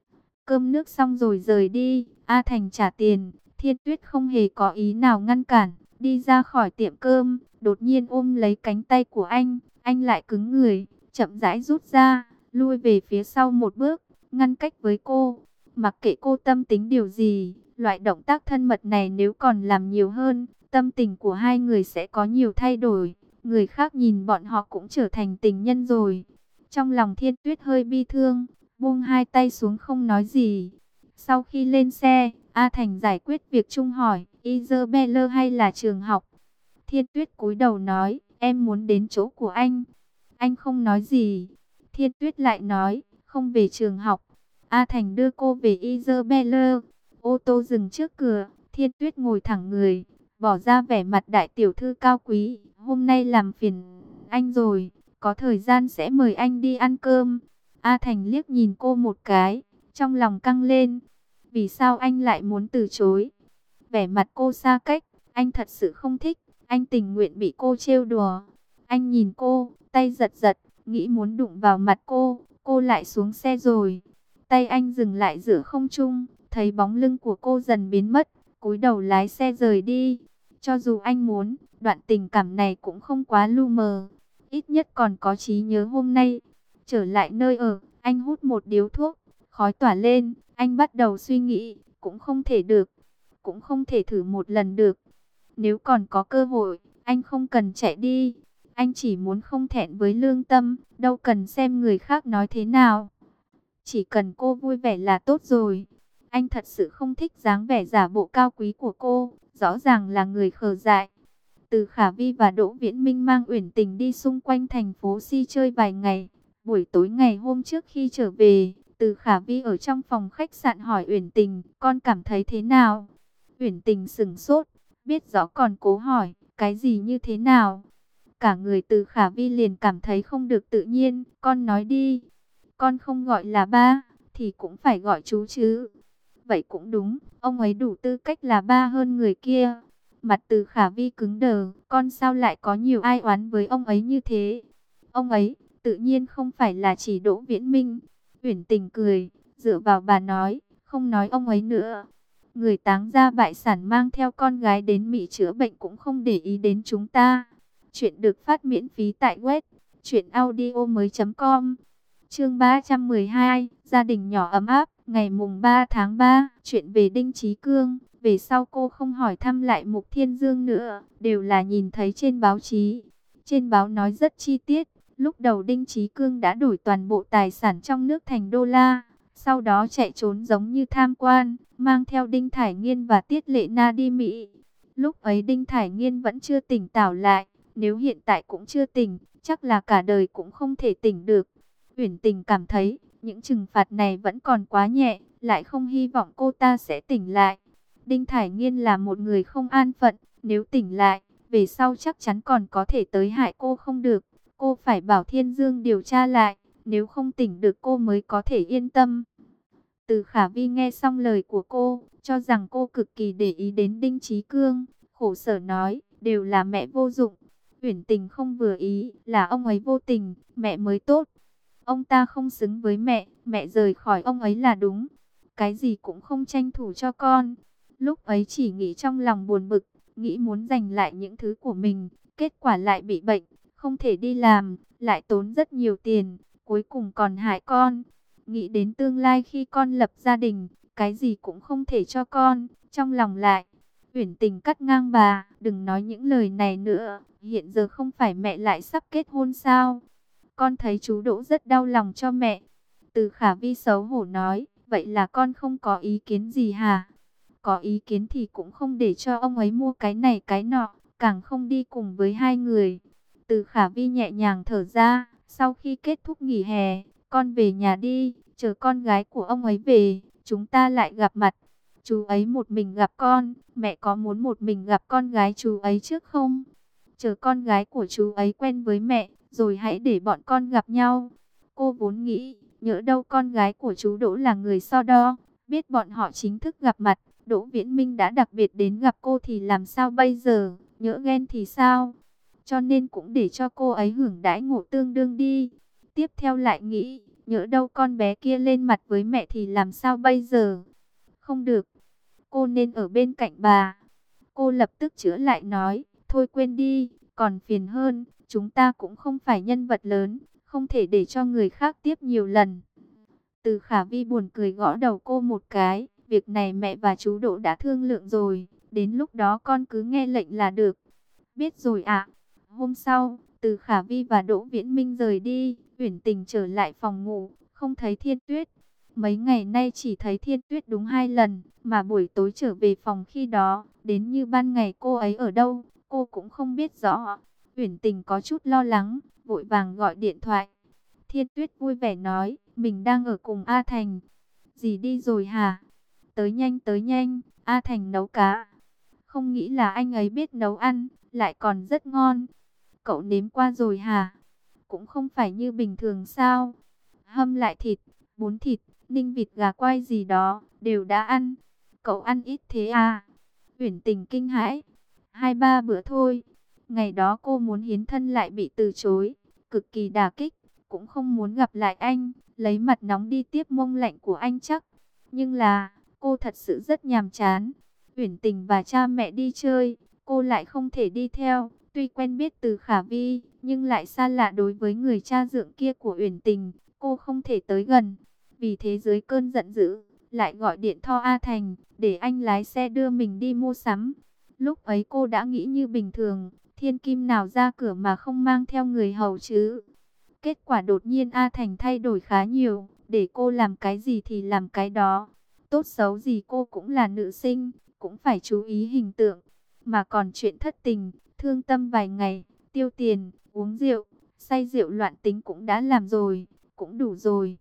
Cơm nước xong rồi rời đi, A Thành trả tiền, Thiên Tuyết không hề có ý nào ngăn cản, đi ra khỏi tiệm cơm, đột nhiên ôm lấy cánh tay của anh lại cứng người, chậm rãi rút ra, lui về phía sau một bước, ngăn cách với cô. Mặc kệ cô tâm tính điều gì, loại động tác thân mật này nếu còn làm nhiều hơn, tâm tình của hai người sẽ có nhiều thay đổi, người khác nhìn bọn họ cũng trở thành tình nhân rồi. Trong lòng Thiên Tuyết hơi bi thương, buông hai tay xuống không nói gì. Sau khi lên xe, A Thành giải quyết việc chung hỏi, Isabella hay là trường học? Thiên Tuyết cúi đầu nói, em muốn đến chỗ của anh. Anh không nói gì. Thiên Tuyết lại nói, không về trường học. A Thành đưa cô về Isabella. Ô tô dừng trước cửa, Thiên Tuyết ngồi thẳng người, bỏ ra vẻ mặt đại tiểu thư cao quý. Hôm nay làm phiền anh rồi, có thời gian sẽ mời anh đi ăn cơm. A Thành liếc nhìn cô một cái, trong lòng căng lên. Vì sao anh lại muốn từ chối? Vẻ mặt cô xa cách, anh thật sự không thích, anh tình nguyện bị cô trêu đùa. Anh nhìn cô, tay giật giật, nghĩ muốn đụng vào mặt cô lại xuống xe rồi. Tay anh dừng lại giữa không trung, thấy bóng lưng của cô dần biến mất, cúi đầu lái xe rời đi. Cho dù anh muốn, đoạn tình cảm này cũng không quá lu mờ, ít nhất còn có trí nhớ hôm nay. Trở lại nơi ở, anh hút một điếu thuốc, khói tỏa lên, anh bắt đầu suy nghĩ, cũng không thể được, cũng không thể thử một lần được. Nếu còn có cơ hội, anh không cần chạy đi, anh chỉ muốn không thẹn với lương tâm, đâu cần xem người khác nói thế nào. Chỉ cần cô vui vẻ là tốt rồi. Anh thật sự không thích dáng vẻ giả bộ cao quý của cô, rõ ràng là người khờ dại. Từ Khả Vi và Đỗ Viễn Minh mang Uyển Tình đi xung quanh thành phố Si chơi vài ngày. Buổi tối ngày hôm trước khi trở về, Từ Khả Vi ở trong phòng khách sạn hỏi Uyển Tình, con cảm thấy thế nào? Uyển Tình sững sốt, biết rõ còn cố hỏi, cái gì như thế nào? Cả người Từ Khả Vi liền cảm thấy không được tự nhiên, con nói đi. Con không gọi là ba, thì cũng phải gọi chú chứ. Vậy cũng đúng, ông ấy đủ tư cách là ba hơn người kia. Mặt Từ Khả Vi cứng đờ, con sao lại có nhiều ai oán với ông ấy như thế? Ông ấy, tự nhiên không phải là chỉ Đỗ Viễn Minh. Uyển Tình cười, dựa vào bà nói, không nói ông ấy nữa. Người táng ra bại sản mang theo con gái đến Mỹ chữa bệnh cũng không để ý đến chúng ta. Chuyện được phát miễn phí tại web truyệnaudiomoi.com. Chương 312, gia đình nhỏ ấm áp, ngày mùng 3 tháng 3, chuyện về Đinh Chí Cương, về sau cô không hỏi thăm lại Mục Thiên Dương nữa, đều là nhìn thấy trên báo chí. Trên báo nói rất chi tiết, lúc đầu Đinh Chí Cương đã đổi toàn bộ tài sản trong nước thành đô la, sau đó chạy trốn giống như tham quan, mang theo Đinh Thải Nghiên và Tiết Lệ Na đi Mỹ. Lúc ấy Đinh Thải Nghiên vẫn chưa tỉnh táo lại, nếu hiện tại cũng chưa tỉnh, chắc là cả đời cũng không thể tỉnh được. Uyển Tình cảm thấy, những trừng phạt này vẫn còn quá nhẹ, lại không hy vọng cô ta sẽ tỉnh lại. Đinh Thải Nghiên là một người không an phận, nếu tỉnh lại, về sau chắc chắn còn có thể tới hại cô không được. Cô phải bảo Thiên Dương điều tra lại, nếu không tỉnh được cô mới có thể yên tâm. Từ Khả Vi nghe xong lời của cô, cho rằng cô cực kỳ để ý đến Đinh Chí Cương, khổ sở nói, đều là mẹ vô dụng. Uyển Tình không vừa ý, là ông ấy vô tình, mẹ mới tốt. Ông ta không xứng với mẹ, mẹ rời khỏi ông ấy là đúng. Cái gì cũng không tranh thủ cho con. Lúc ấy chỉ nghĩ trong lòng buồn bực, nghĩ muốn giành lại những thứ của mình. Kết quả lại bị bệnh, không thể đi làm, lại tốn rất nhiều tiền, cuối cùng còn hại con. Nghĩ đến tương lai khi con lập gia đình, cái gì cũng không thể cho con, trong lòng lại. Uyển Tình cắt ngang bà, đừng nói những lời này nữa, hiện giờ không phải mẹ lại sắp kết hôn sao? Con thấy chú Đỗ rất đau lòng cho mẹ. Từ Khả Vi xấu hổ nói, vậy là con không có ý kiến gì hả? Có ý kiến thì cũng không để cho ông ấy mua cái này cái nọ, càng không đi cùng với hai người. Từ Khả Vi nhẹ nhàng thở ra, sau khi kết thúc nghỉ hè, con về nhà đi, chờ con gái của ông ấy về, chúng ta lại gặp mặt. Chú ấy một mình gặp con, mẹ có muốn một mình gặp con gái chú ấy trước không? Chờ con gái của chú ấy quen với mẹ, rồi hãy để bọn con gặp nhau. Cô vốn nghĩ, nhỡ đâu con gái của chú Đỗ là người so đo, biết bọn họ chính thức gặp mặt, Đỗ Viễn Minh đã đặc biệt đến gặp cô thì làm sao bây giờ, nhỡ ghen thì sao? Cho nên cũng để cho cô ấy hưởng đãi ngộ tương đương đi. Tiếp theo lại nghĩ, nhỡ đâu con bé kia lên mặt với mẹ thì làm sao bây giờ? Không được, cô nên ở bên cạnh bà. Cô lập tức chữa lại nói, thôi quên đi, còn phiền hơn, chúng ta cũng không phải nhân vật lớn, không thể để cho người khác tiếp nhiều lần. Từ Khả Vi buồn cười gõ đầu cô một cái, việc này mẹ và chú Đỗ đã thương lượng rồi, đến lúc đó con cứ nghe lệnh là được. Biết rồi ạ. Hôm sau, Từ Khả Vi và Đỗ Viễn Minh rời đi, Uyển Tình trở lại phòng ngủ, không thấy Thiên Tuyết. Mấy ngày nay chỉ thấy Thiên Tuyết đúng 2 lần, mà buổi tối trở về phòng khi đó, đến như ban ngày cô ấy ở đâu, cô cũng không biết rõ. Uyển Tình có chút lo lắng, vội vàng gọi điện thoại. Thiên Tuyết vui vẻ nói, mình đang ở cùng A Thành. Dì đi rồi hả? Tới nhanh, A Thành nấu cá. Không nghĩ là anh ấy biết nấu ăn, lại còn rất ngon. Cậu nếm qua rồi hả? Cũng không phải như bình thường sao? Hâm lại thịt, bún thịt, ninh vịt gà quay gì đó, đều đã ăn. Cậu ăn ít thế à? Uyển Tình kinh hãi. 2-3 bữa thôi. Ngày đó cô muốn hiến thân lại bị từ chối, cực kỳ đả kích, cũng không muốn gặp lại anh, lấy mặt nóng đi tiếp mông lạnh của anh chắc. Nhưng là, cô thật sự rất nhàm chán. Uyển Tình và cha mẹ đi chơi, cô lại không thể đi theo. Tuy quen biết Từ Khả Vi, nhưng lại xa lạ đối với người cha dượng kia của Uyển Tình, cô không thể tới gần. Vì thế dưới cơn giận dữ, lại gọi điện cho A Thành, để anh lái xe đưa mình đi mua sắm. Lúc ấy cô đã nghĩ như bình thường, thiên kim nào ra cửa mà không mang theo người hầu chứ. Kết quả đột nhiên A Thành thay đổi khá nhiều, để cô làm cái gì thì làm cái đó. Tốt xấu gì cô cũng là nữ sinh, cũng phải chú ý hình tượng. Mà còn chuyện thất tình, thương tâm vài ngày, tiêu tiền, uống rượu, say rượu loạn tính cũng đã làm rồi, cũng đủ rồi.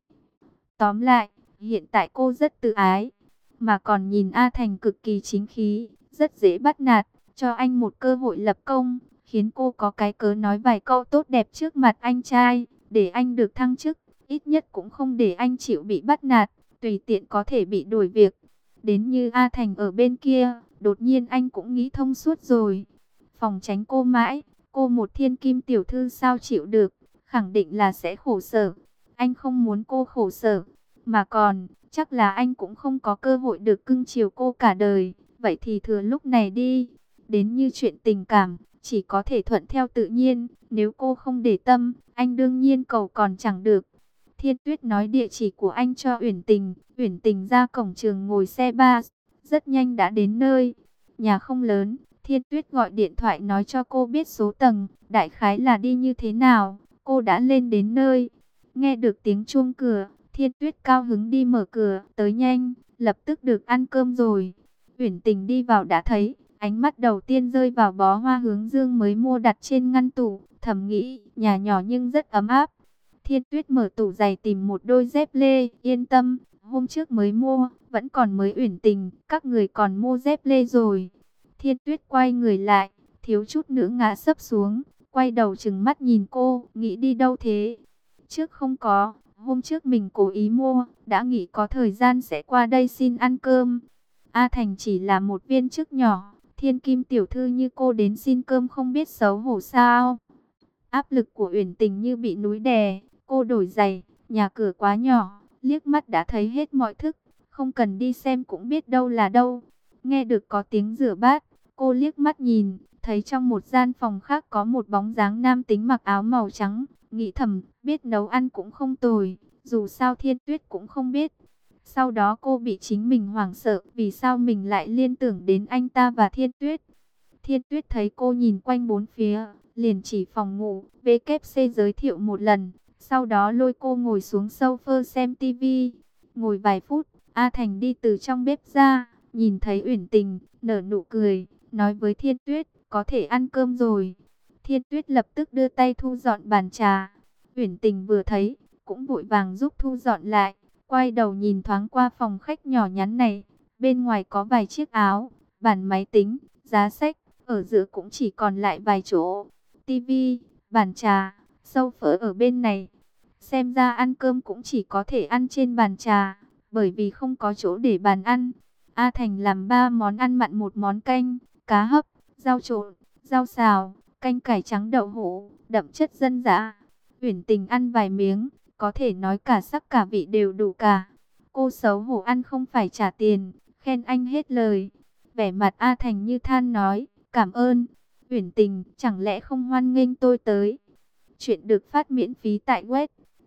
Tóm lại, hiện tại cô rất tự ái, mà còn nhìn A Thành cực kỳ chính khí, rất dễ bắt nạt, cho anh một cơ hội lập công, khiến cô có cái cớ nói vài câu tốt đẹp trước mặt anh trai, để anh được thăng chức, ít nhất cũng không để anh chịu bị bắt nạt, tùy tiện có thể bị đuổi việc. Đến như A Thành ở bên kia, đột nhiên anh cũng nghĩ thông suốt rồi. Phòng tránh cô mãi, cô một thiên kim tiểu thư sao chịu được, khẳng định là sẽ khổ sở. Anh không muốn cô khổ sở, mà còn, chắc là anh cũng không có cơ hội được cưng chiều cô cả đời. Vậy thì thừa lúc này đi. Đến như chuyện tình cảm, chỉ có thể thuận theo tự nhiên. Nếu cô không để tâm, anh đương nhiên cầu còn chẳng được. Thiên Tuyết nói địa chỉ của anh cho Uyển Tình. Uyển Tình ra cổng trường ngồi xe ba, rất nhanh đã đến nơi. Nhà không lớn, Thiên Tuyết gọi điện thoại nói cho cô biết số tầng, đại khái là đi như thế nào. Cô đã lên đến nơi. Nghe được tiếng chuông cửa, Thiên Tuyết cao hứng đi mở cửa, tới nhanh, lập tức được ăn cơm rồi. Uyển Tình đi vào đã thấy, ánh mắt đầu tiên rơi vào bó hoa hướng dương mới mua đặt trên ngăn tủ, thầm nghĩ, nhà nhỏ nhưng rất ấm áp. Thiên Tuyết mở tủ giày tìm một đôi dép lê, yên tâm, hôm trước mới mua, vẫn còn mới. Uyển Tình, các người còn mua dép lê rồi. Thiên Tuyết quay người lại, thiếu chút nữa ngã sấp xuống, quay đầu trừng mắt nhìn cô, nghĩ đi đâu thế? Trước không có, hôm trước mình cố ý mua, đã nghĩ có thời gian sẽ qua đây xin ăn cơm. A Thành chỉ là một viên chức nhỏ, thiên kim tiểu thư như cô đến xin cơm không biết xấu hổ sao? Áp lực của Uyển Tình như bị núi đè, cô đổi giày, Nhà cửa quá nhỏ, liếc mắt đã thấy hết mọi thức, không cần đi xem cũng biết đâu là đâu. Nghe được có tiếng rửa bát, cô liếc mắt nhìn, thấy trong một gian phòng khác có một bóng dáng nam tính mặc áo màu trắng, nghĩ thầm, biết nấu ăn cũng không tồi, dù sao Thiên Tuyết cũng không biết. Sau đó cô bị chính mình hoảng sợ, vì sao mình lại liên tưởng đến anh ta và Thiên Tuyết. Thiên Tuyết thấy cô nhìn quanh bốn phía, liền chỉ phòng ngủ, WC giới thiệu một lần, sau đó lôi cô ngồi xuống sofa xem tivi. Ngồi vài phút, A Thành đi từ trong bếp ra, nhìn thấy Uyển Tình, nở nụ cười, nói với Thiên Tuyết, có thể ăn cơm rồi. Thiên Tuyết lập tức đưa tay thu dọn bàn trà. Uyển Tình vừa thấy, cũng vội vàng giúp thu dọn lại, quay đầu nhìn thoáng qua phòng khách nhỏ nhắn này. Bên ngoài có vài chiếc áo, bàn máy tính, giá sách, ở giữa cũng chỉ còn lại vài chỗ. Tivi, bàn trà, sofa ở bên này. Xem ra ăn cơm cũng chỉ có thể ăn trên bàn trà, bởi vì không có chỗ để bàn ăn. A Thành làm 3 món ăn mặn, một món canh, cá hấp, rau trộn, rau xào, canh cải trắng đậu hũ, đậm chất dân dã. Uyển Tình ăn vài miếng, có thể nói cả sắc cả vị đều đủ cả. Cô xấu hổ ăn không phải trả tiền, khen anh hết lời. Vẻ mặt A Thành như than nói, cảm ơn. Uyển Tình, chẳng lẽ không hoan nghênh tôi tới? Chuyện được phát miễn phí tại web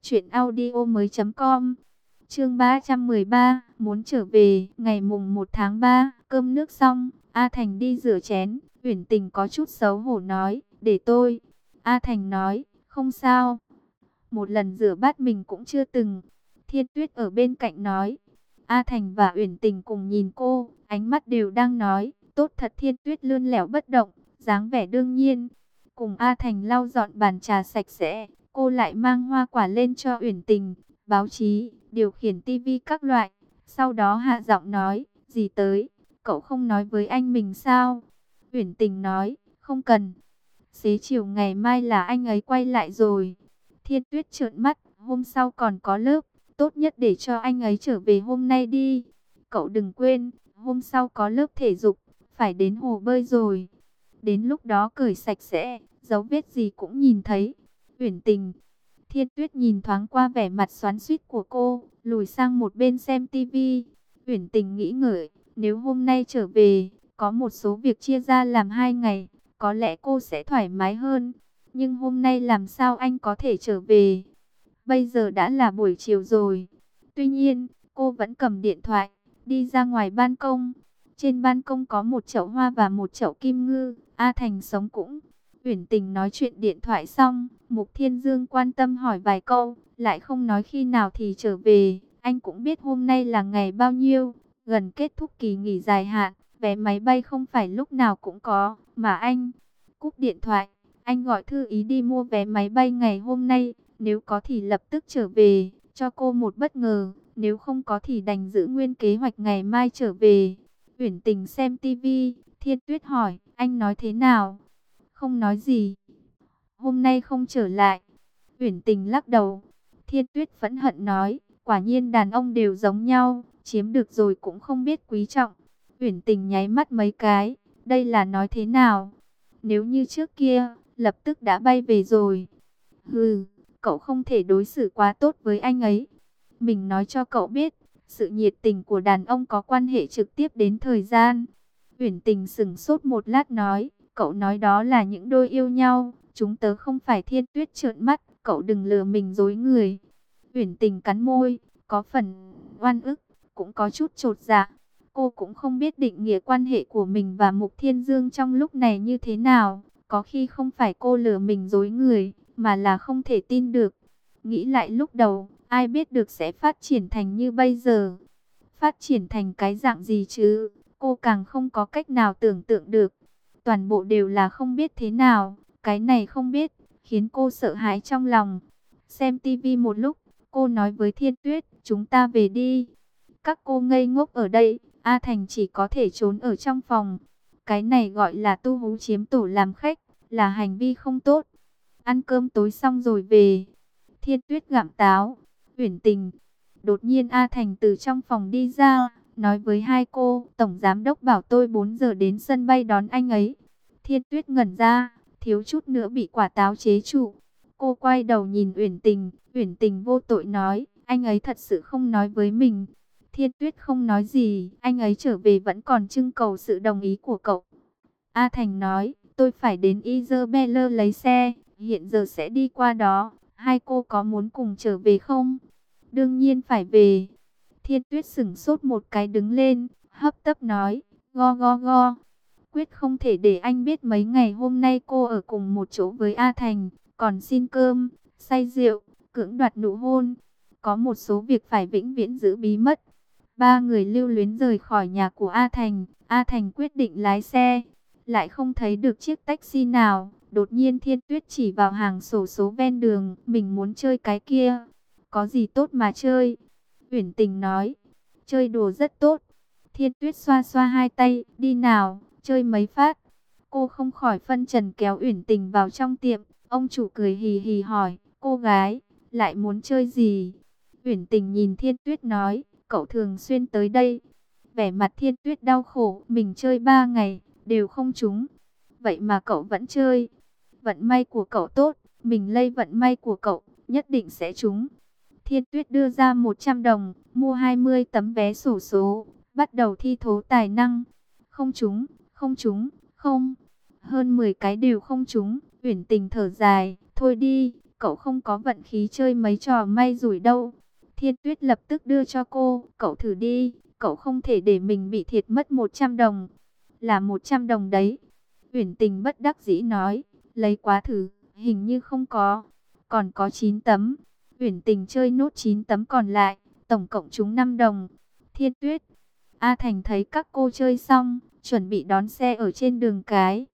truyệnaudiomoi.com. Chương 313, muốn trở về. Ngày mùng 1 tháng 3, cơm nước xong, A Thành đi rửa chén. Uyển Tình có chút xấu hổ nói, để tôi. A Thành nói, không sao. Một lần rửa bát mình cũng chưa từng. Thiên Tuyết ở bên cạnh nói. A Thành và Uyển Tình cùng nhìn cô, ánh mắt đều đang nói, tốt thật. Thiên Tuyết lươn lẻo bất động, dáng vẻ đương nhiên. Cùng A Thành lau dọn bàn trà sạch sẽ, cô lại mang hoa quả lên cho Uyển Tình, báo chí, điều khiển tivi các loại. Sau đó hạ giọng nói, gì tới, cậu không nói với anh mình sao? Uyển Tình nói, không cần. Xế chiều ngày mai là anh ấy quay lại rồi. Thiên Tuyết trợn mắt, hôm sau còn có lớp, tốt nhất để cho anh ấy trở về hôm nay đi. Cậu đừng quên, hôm sau có lớp thể dục, phải đến hồ bơi rồi. Đến lúc đó cởi sạch sẽ, dấu vết gì cũng nhìn thấy. Uyển Tình. Thiên Tuyết nhìn thoáng qua vẻ mặt xoắn xuýt của cô, lùi sang một bên xem tivi. Uyển Tình nghĩ ngợi, nếu hôm nay trở về, có một số việc chia ra làm 2 ngày, có lẽ cô sẽ thoải mái hơn. Nhưng hôm nay làm sao anh có thể trở về? Bây giờ đã là buổi chiều rồi. Tuy nhiên, cô vẫn cầm điện thoại, đi ra ngoài ban công. Trên ban công có một chậu hoa và một chậu kim ngư. A Thành sống cũng. Uyển Tình nói chuyện điện thoại xong, Mục Thiên Dương quan tâm hỏi vài câu, lại không nói khi nào thì trở về. Anh cũng biết hôm nay là ngày bao nhiêu, gần kết thúc kỳ nghỉ dài hạn, vé máy bay không phải lúc nào cũng có, mà anh cúp điện thoại. Anh gọi Thư Ý đi mua vé máy bay ngày hôm nay, nếu có thì lập tức trở về, cho cô một bất ngờ, nếu không có thì đành giữ nguyên kế hoạch ngày mai trở về. Uyển Tình xem tivi, Thiên Tuyết hỏi, anh nói thế nào? Không nói gì. Hôm nay không trở lại. Uyển Tình lắc đầu. Thiên Tuyết phẫn hận nói, quả nhiên đàn ông đều giống nhau, chiếm được rồi cũng không biết quý trọng. Uyển Tình nháy mắt mấy cái, đây là nói thế nào? Nếu như trước kia, lập tức đã bay về rồi. Hừ, cậu không thể đối xử quá tốt với anh ấy. Mình nói cho cậu biết, sự nhiệt tình của đàn ông có quan hệ trực tiếp đến thời gian. Uyển Tình sững sốt một lát nói, cậu nói đó là những đôi yêu nhau, chúng tớ không phải. Thiên Tuyết trợn mắt, cậu đừng lừa mình dối người. Uyển Tình cắn môi, có phần oan ức, cũng có chút chột dạ. Cô cũng không biết định nghĩa quan hệ của mình và Mục Thiên Dương trong lúc này như thế nào. Có khi không phải cô lừa mình dối người, mà là không thể tin được. Nghĩ lại lúc đầu, ai biết được sẽ phát triển thành như bây giờ. Phát triển thành cái dạng gì chứ, cô càng không có cách nào tưởng tượng được. Toàn bộ đều là không biết thế nào, cái này không biết, khiến cô sợ hãi trong lòng. Xem tivi một lúc, cô nói với Thiên Tuyết, chúng ta về đi. Các cô ngây ngốc ở đây, A Thành chỉ có thể trốn ở trong phòng. Cái này gọi là tu hú chiếm tổ làm khách, là hành vi không tốt. Ăn cơm tối xong rồi về. Thiên Tuyết gặm táo. Uyển Tình. Đột nhiên A Thành từ trong phòng đi ra, nói với hai cô, Tổng Giám Đốc bảo tôi 4 giờ đến sân bay đón anh ấy. Thiên Tuyết ngẩn ra, thiếu chút nữa bị quả táo chế trụ. Cô quay đầu nhìn Uyển Tình vô tội nói, anh ấy thật sự không nói với mình. Thiên Tuyết không nói gì, anh ấy trở về vẫn còn trưng cầu sự đồng ý của cậu. A Thành nói, tôi phải đến Isabella lấy xe, hiện giờ sẽ đi qua đó. Hai cô có muốn cùng trở về không? Đương nhiên phải về. Thiên Tuyết sững sốt một cái đứng lên, hấp tấp nói, go go go. Quyết không thể để anh biết mấy ngày hôm nay cô ở cùng một chỗ với A Thành, còn xin cơm, say rượu, cưỡng đoạt nụ hôn. Có một số việc phải vĩnh viễn giữ bí mật. Ba người lưu luyến rời khỏi nhà của A Thành. A Thành quyết định lái xe, lại không thấy được chiếc taxi nào. Đột nhiên Thiên Tuyết chỉ vào hàng xổ số ven đường, mình muốn chơi cái kia. Có gì tốt mà chơi? Uyển Tình nói, chơi đùa rất tốt. Thiên Tuyết xoa xoa hai tay, đi nào, chơi mấy phát. Cô không khỏi phân trần kéo Uyển Tình vào trong tiệm. Ông chủ cười hì hì hỏi, cô gái, lại muốn chơi gì? Uyển Tình nhìn Thiên Tuyết nói, cậu thường xuyên tới đây. Vẻ mặt Thiên Tuyết đau khổ, mình chơi 3 ngày, đều không trúng. Vậy mà cậu vẫn chơi. Vận may của cậu tốt, mình lây vận may của cậu, nhất định sẽ trúng. Thiên Tuyết đưa ra 100 đồng, mua 20 tấm vé xổ số, bắt đầu thi thố tài năng. Không trúng, không trúng, không. Hơn 10 cái đều không trúng, Uyển Tình thở dài, thôi đi, cậu không có vận khí chơi mấy trò may rủi đâu. Thiên Tuyết lập tức đưa cho cô, cậu thử đi, cậu không thể để mình bị thiệt mất 100 đồng. Là 100 đồng đấy. Uyển Tình bất đắc dĩ nói, lấy quá thử, hình như không có, còn có 9 tấm. Uyển Tình chơi nốt 9 tấm còn lại, tổng cộng trúng 5 đồng. Thiên Tuyết, A Thành thấy các cô chơi xong, chuẩn bị đón xe ở trên đường cái.